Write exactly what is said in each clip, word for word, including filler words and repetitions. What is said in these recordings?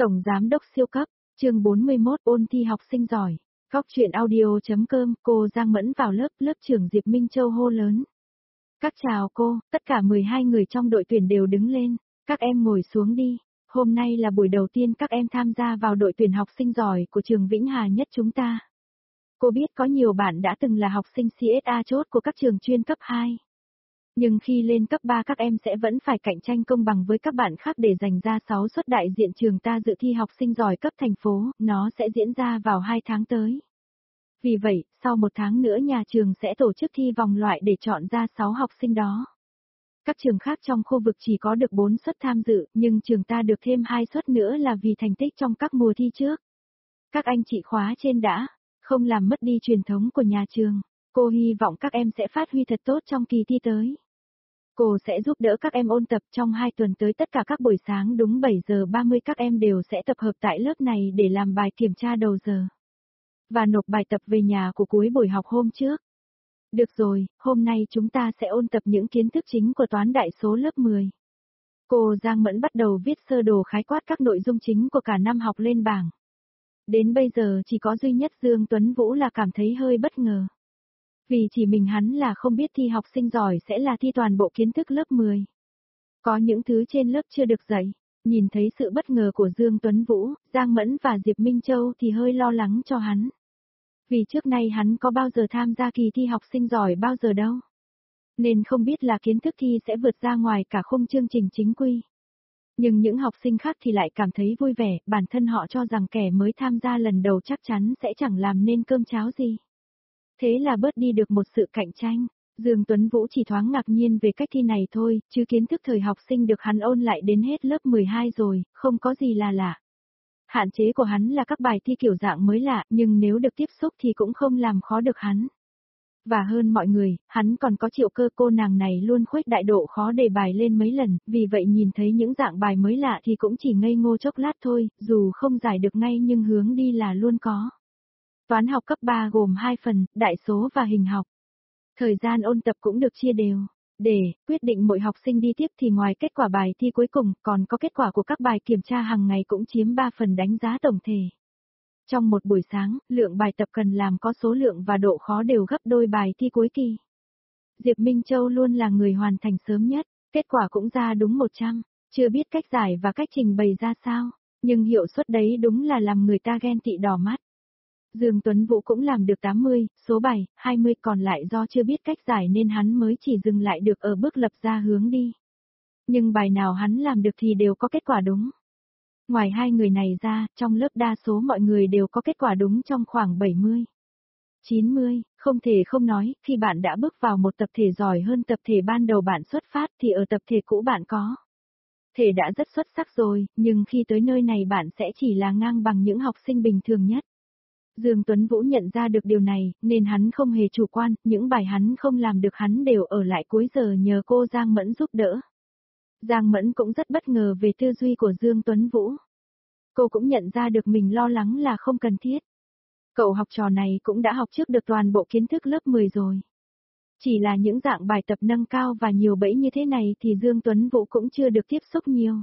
Tổng Giám đốc siêu cấp, chương bốn mươi mốt ôn thi học sinh giỏi. Góc truyện audio.com, cô Giang Mẫn vào lớp, lớp trưởng Diệp Minh Châu hô lớn. Các chào cô, tất cả mười hai người trong đội tuyển đều đứng lên, các em ngồi xuống đi. Hôm nay là buổi đầu tiên các em tham gia vào đội tuyển học sinh giỏi của trường Vĩnh Hà Nhất chúng ta. Cô biết có nhiều bạn đã từng là học sinh xê ét a chốt của các trường chuyên cấp hai. Nhưng khi lên cấp ba các em sẽ vẫn phải cạnh tranh công bằng với các bạn khác để giành ra sáu suất đại diện trường ta dự thi học sinh giỏi cấp thành phố, nó sẽ diễn ra vào hai tháng tới. Vì vậy, sau một tháng nữa nhà trường sẽ tổ chức thi vòng loại để chọn ra sáu học sinh đó. Các trường khác trong khu vực chỉ có được bốn suất tham dự, nhưng trường ta được thêm hai suất nữa là vì thành tích trong các mùa thi trước. Các anh chị khóa trên đã, không làm mất đi truyền thống của nhà trường. Cô hy vọng các em sẽ phát huy thật tốt trong kỳ thi tới. Cô sẽ giúp đỡ các em ôn tập trong hai tuần tới, tất cả các buổi sáng đúng bảy giờ ba mươi các em đều sẽ tập hợp tại lớp này để làm bài kiểm tra đầu giờ. Và nộp bài tập về nhà của cuối buổi học hôm trước. Được rồi, hôm nay chúng ta sẽ ôn tập những kiến thức chính của toán đại số lớp mười. Cô Giang Mẫn bắt đầu viết sơ đồ khái quát các nội dung chính của cả năm học lên bảng. Đến bây giờ chỉ có duy nhất Dương Tuấn Vũ là cảm thấy hơi bất ngờ. Vì chỉ mình hắn là không biết thi học sinh giỏi sẽ là thi toàn bộ kiến thức lớp mười. Có những thứ trên lớp chưa được dạy. Nhìn thấy sự bất ngờ của Dương Tuấn Vũ, Giang Mẫn và Diệp Minh Châu thì hơi lo lắng cho hắn. Vì trước nay hắn có bao giờ tham gia kỳ thi học sinh giỏi bao giờ đâu. Nên không biết là kiến thức thi sẽ vượt ra ngoài cả khung chương trình chính quy. Nhưng những học sinh khác thì lại cảm thấy vui vẻ, bản thân họ cho rằng kẻ mới tham gia lần đầu chắc chắn sẽ chẳng làm nên cơm cháo gì. Thế là bớt đi được một sự cạnh tranh. Dương Tuấn Vũ chỉ thoáng ngạc nhiên về cách thi này thôi, chứ kiến thức thời học sinh được hắn ôn lại đến hết lớp mười hai rồi, không có gì là lạ. Hạn chế của hắn là các bài thi kiểu dạng mới lạ, nhưng nếu được tiếp xúc thì cũng không làm khó được hắn. Và hơn mọi người, hắn còn có Triệu Cơ, cô nàng này luôn khuếch đại độ khó đề bài lên mấy lần, vì vậy nhìn thấy những dạng bài mới lạ thì cũng chỉ ngây ngô chốc lát thôi, dù không giải được ngay nhưng hướng đi là luôn có. Toán học cấp ba gồm hai phần, đại số và hình học. Thời gian ôn tập cũng được chia đều. Để quyết định mỗi học sinh đi tiếp thì ngoài kết quả bài thi cuối cùng, còn có kết quả của các bài kiểm tra hàng ngày cũng chiếm ba phần đánh giá tổng thể. Trong một buổi sáng, lượng bài tập cần làm có số lượng và độ khó đều gấp đôi bài thi cuối kỳ. Diệp Minh Châu luôn là người hoàn thành sớm nhất, kết quả cũng ra đúng một trăm, chưa biết cách giải và cách trình bày ra sao, nhưng hiệu suất đấy đúng là làm người ta ghen tị đỏ mắt. Dương Tuấn Vũ cũng làm được tám mươi, số bài, hai mươi, còn lại do chưa biết cách giải nên hắn mới chỉ dừng lại được ở bước lập ra hướng đi. Nhưng bài nào hắn làm được thì đều có kết quả đúng. Ngoài hai người này ra, trong lớp đa số mọi người đều có kết quả đúng trong khoảng bảy mươi, chín mươi, không thể không nói, khi bạn đã bước vào một tập thể giỏi hơn tập thể ban đầu bạn xuất phát thì ở tập thể cũ bạn có thể đã rất xuất sắc rồi, nhưng khi tới nơi này bạn sẽ chỉ là ngang bằng những học sinh bình thường nhất. Dương Tuấn Vũ nhận ra được điều này, nên hắn không hề chủ quan, những bài hắn không làm được hắn đều ở lại cuối giờ nhờ cô Giang Mẫn giúp đỡ. Giang Mẫn cũng rất bất ngờ về tư duy của Dương Tuấn Vũ. Cô cũng nhận ra được mình lo lắng là không cần thiết. Cậu học trò này cũng đã học trước được toàn bộ kiến thức lớp mười rồi. Chỉ là những dạng bài tập nâng cao và nhiều bẫy như thế này thì Dương Tuấn Vũ cũng chưa được tiếp xúc nhiều.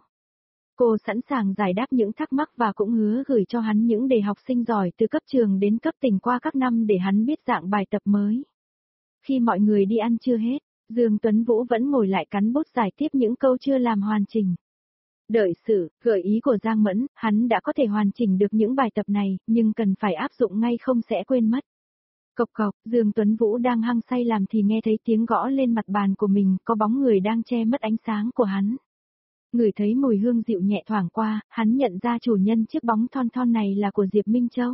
Cô sẵn sàng giải đáp những thắc mắc và cũng hứa gửi cho hắn những đề học sinh giỏi từ cấp trường đến cấp tỉnh qua các năm để hắn biết dạng bài tập mới. Khi mọi người đi ăn chưa hết, Dương Tuấn Vũ vẫn ngồi lại cắn bút giải tiếp những câu chưa làm hoàn chỉnh. Đợi sự gợi ý của Giang Mẫn, hắn đã có thể hoàn chỉnh được những bài tập này, nhưng cần phải áp dụng ngay không sẽ quên mất. Cộc cộc, Dương Tuấn Vũ đang hăng say làm thì nghe thấy tiếng gõ lên mặt bàn của mình, có bóng người đang che mất ánh sáng của hắn. Ngửi thấy mùi hương dịu nhẹ thoảng qua, hắn nhận ra chủ nhân chiếc bóng thon thon này là của Diệp Minh Châu.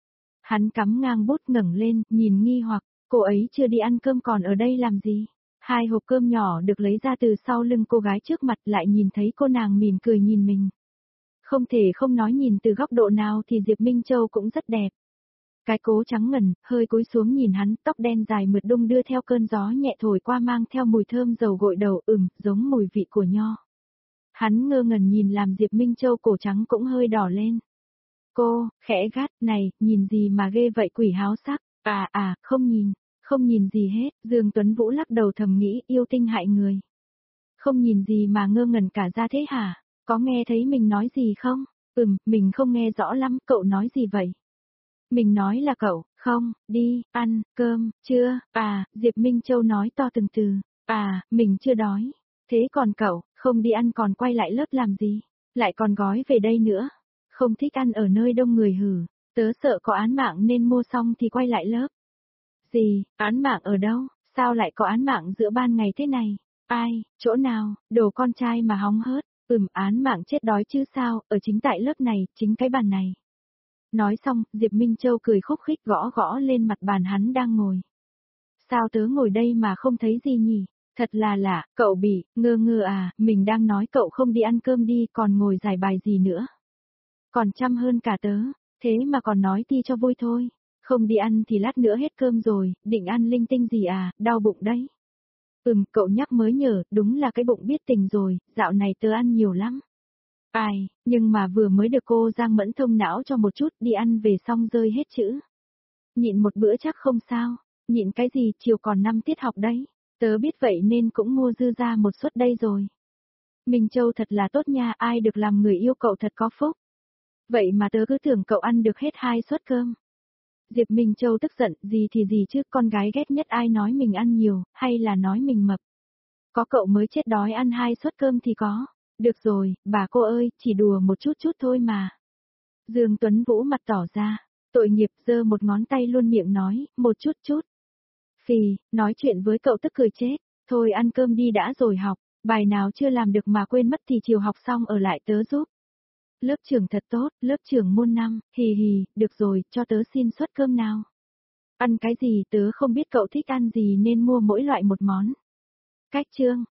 Hắn cắm ngang bút ngẩng lên, nhìn nghi hoặc, cô ấy chưa đi ăn cơm còn ở đây làm gì? Hai hộp cơm nhỏ được lấy ra từ sau lưng cô gái trước mặt, lại nhìn thấy cô nàng mỉm cười nhìn mình. Không thể không nói nhìn từ góc độ nào thì Diệp Minh Châu cũng rất đẹp. Cái cố trắng ngần, hơi cúi xuống nhìn hắn, tóc đen dài mượt đung đưa theo cơn gió nhẹ thổi qua mang theo mùi thơm dầu gội đầu, ừm, giống mùi vị của nho. Hắn ngơ ngẩn nhìn làm Diệp Minh Châu cổ trắng cũng hơi đỏ lên. Cô, khẽ gắt, này, nhìn gì mà ghê vậy quỷ háo sắc, à à, không nhìn, không nhìn gì hết, Dương Tuấn Vũ lắc đầu thầm nghĩ yêu tinh hại người. Không nhìn gì mà ngơ ngẩn cả ra thế hả, có nghe thấy mình nói gì không? Ừm, mình không nghe rõ lắm, cậu nói gì vậy? Mình nói là cậu, không, đi, ăn, cơm, chưa, à, Diệp Minh Châu nói to từng từ, à, mình chưa đói. Thế còn cậu, không đi ăn còn quay lại lớp làm gì? Lại còn gói về đây nữa. Không thích ăn ở nơi đông người hử, tớ sợ có án mạng nên mua xong thì quay lại lớp. Gì, án mạng ở đâu, sao lại có án mạng giữa ban ngày thế này? Ai, chỗ nào, đồ con trai mà hóng hớt, ừm án mạng chết đói chứ sao, ở chính tại lớp này, chính cái bàn này. Nói xong, Diệp Minh Châu cười khúc khích gõ gõ lên mặt bàn hắn đang ngồi. Sao tớ ngồi đây mà không thấy gì nhỉ? Thật là lạ, cậu bị, ngơ ngơ à, mình đang nói cậu không đi ăn cơm đi còn ngồi giải bài gì nữa. Còn chăm hơn cả tớ, thế mà còn nói ti cho vui thôi. Không đi ăn thì lát nữa hết cơm rồi, định ăn linh tinh gì à, đau bụng đấy. Ừm, cậu nhắc mới nhớ, đúng là cái bụng biết tình rồi, dạo này tớ ăn nhiều lắm. Ai, nhưng mà vừa mới được cô Giang Mẫn thông não cho một chút đi ăn về xong rơi hết chữ. Nhịn một bữa chắc không sao, nhịn cái gì chiều còn năm tiết học đấy, tớ biết vậy nên cũng mua dư ra một suất đây rồi. Minh Châu thật là tốt nha, ai được làm người yêu cậu thật có phúc. Vậy mà tớ cứ tưởng cậu ăn được hết hai suất cơm. Diệp Minh Châu tức giận, gì thì gì chứ, con gái ghét nhất ai nói mình ăn nhiều, hay là nói mình mập. Có cậu mới chết đói ăn hai suất cơm thì có. Được rồi, bà cô ơi, chỉ đùa một chút chút thôi mà. Dương Tuấn Vũ mặt tỏ ra, tội nghiệp giơ một ngón tay luôn miệng nói, một chút chút. Phì, nói chuyện với cậu tức cười chết, thôi ăn cơm đi đã rồi học, bài nào chưa làm được mà quên mất thì chiều học xong ở lại tớ giúp. Lớp trưởng thật tốt, lớp trưởng môn năm, hì hì, được rồi, cho tớ xin suất cơm nào. Ăn cái gì tớ không biết cậu thích ăn gì nên mua mỗi loại một món. Cách chương.